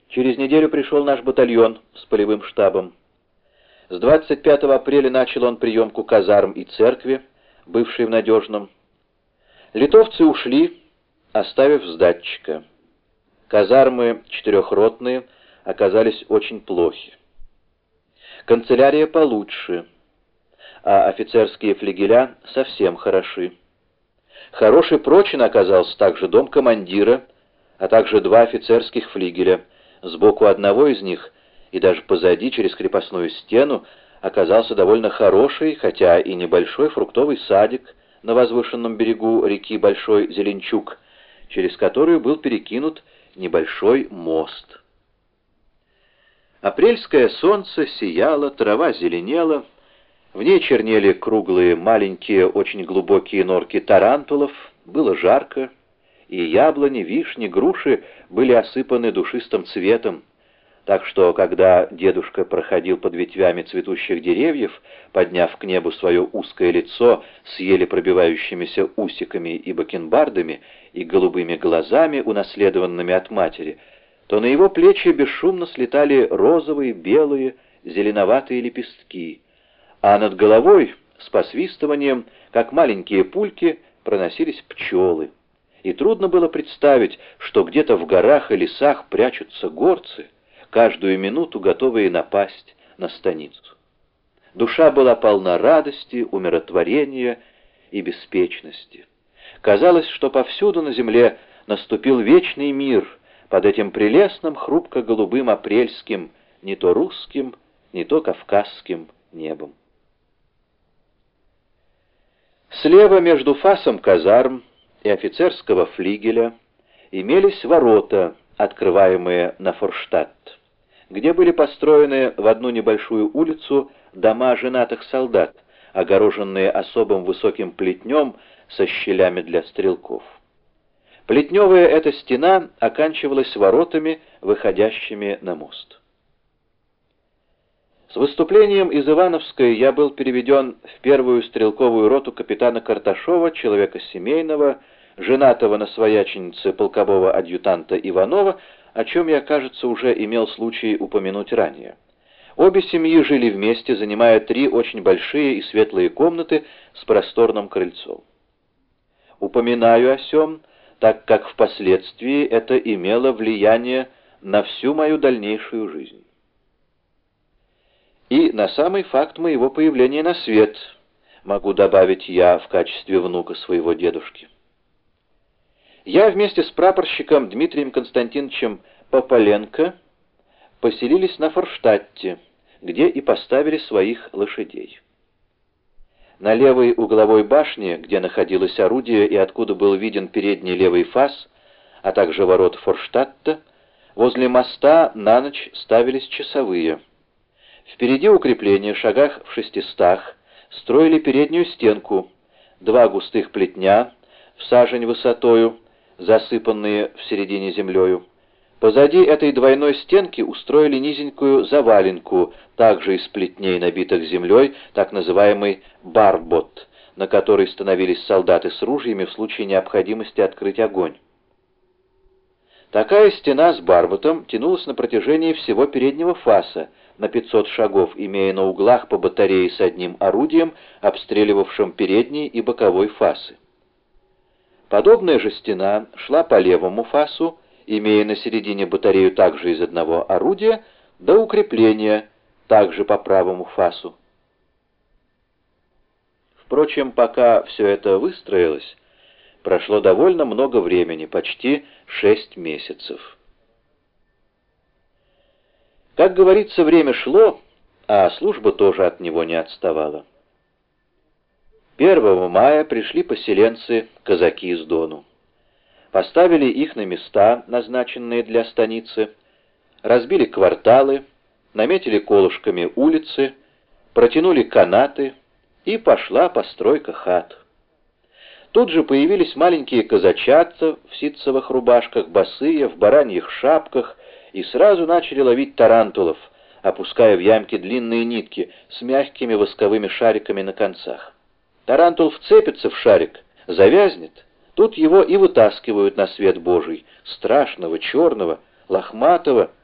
Через неделю пришел наш батальон с полевым штабом. С 25 апреля начал он приемку казарм и церкви, бывшей в Надежном. Литовцы ушли, оставив сдатчика. Казармы четырехротные оказались очень плохи. Канцелярия получше, а офицерские флигеля совсем хороши. Хороший прочен оказался также дом командира, а также два офицерских флигеля. Сбоку одного из них и даже позади, через крепостную стену, оказался довольно хороший, хотя и небольшой фруктовый садик на возвышенном берегу реки Большой Зеленчук, через которую был перекинут небольшой мост. Апрельское солнце сияло, трава зеленела, в ней чернели круглые, маленькие, очень глубокие норки тарантулов, было жарко, и яблони, вишни, груши были осыпаны душистым цветом, так что, когда дедушка проходил под ветвями цветущих деревьев, подняв к небу свое узкое лицо с еле пробивающимися усиками и бакенбардами и голубыми глазами, унаследованными от матери, то на его плечи бесшумно слетали розовые, белые, зеленоватые лепестки, а над головой с посвистыванием, как маленькие пульки, проносились пчелы. И трудно было представить, что где-то в горах и лесах прячутся горцы, каждую минуту готовые напасть на станицу. Душа была полна радости, умиротворения и беспечности. Казалось, что повсюду на земле наступил вечный мир под этим прелестным хрупко-голубым апрельским, не то русским, не то кавказским небом. Слева между фасом казарм и офицерского флигеля имелись ворота, открываемые на Форштадт, где были построены в одну небольшую улицу дома женатых солдат, огороженные особым высоким плетнем со щелями для стрелков. Плетневая эта стена оканчивалась воротами, выходящими на мост. С выступлением из Ивановской я был переведен в первую стрелковую роту капитана Карташова, человека семейного, женатого на свояченице полкового адъютанта Иванова, о чем я, кажется, уже имел случай упомянуть ранее. Обе семьи жили вместе, занимая 3 очень большие и светлые комнаты с просторным крыльцом. Упоминаю о сём, так как впоследствии это имело влияние на всю мою дальнейшую жизнь. И на самый факт моего появления на свет могу добавить я в качестве внука своего дедушки. Я вместе с прапорщиком Дмитрием Константиновичем Пополенко поселились на Форштадте, где и поставили своих лошадей. На левой угловой башне, где находилось орудие и откуда был виден передний левый фас, а также ворот Форштадта, возле моста на ночь ставились часовые. Впереди укрепления, шагах в 600, строили переднюю стенку, 2 густых плетня в сажень высотою, засыпанные в середине землею. Позади этой двойной стенки устроили низенькую заваленку, также из плетней, набитых землей, так называемый барбот, на которой становились солдаты с ружьями в случае необходимости открыть огонь. Такая стена с барботом тянулась на протяжении всего переднего фаса, на 500 шагов, имея на углах по батарее с одним орудием, обстреливавшим передний и боковой фасы. Подобная же стена шла по левому фасу, имея на середине батарею также из одного орудия, до укрепления, также по правому фасу. Впрочем, пока все это выстроилось, прошло довольно много времени, почти 6 месяцев. Как говорится, время шло, а служба тоже от него не отставала. 1 мая пришли поселенцы, казаки из Дону. Поставили их на места, назначенные для станицы, разбили кварталы, наметили колышками улицы, протянули канаты, и пошла постройка хат. Тут же появились маленькие казачата в ситцевых рубашках, босые, в бараньих шапках, и сразу начали ловить тарантулов, опуская в ямки длинные нитки с мягкими восковыми шариками на концах. Тарантул вцепится в шарик, завязнет, тут его и вытаскивают на свет Божий, страшного, черного, лохматого,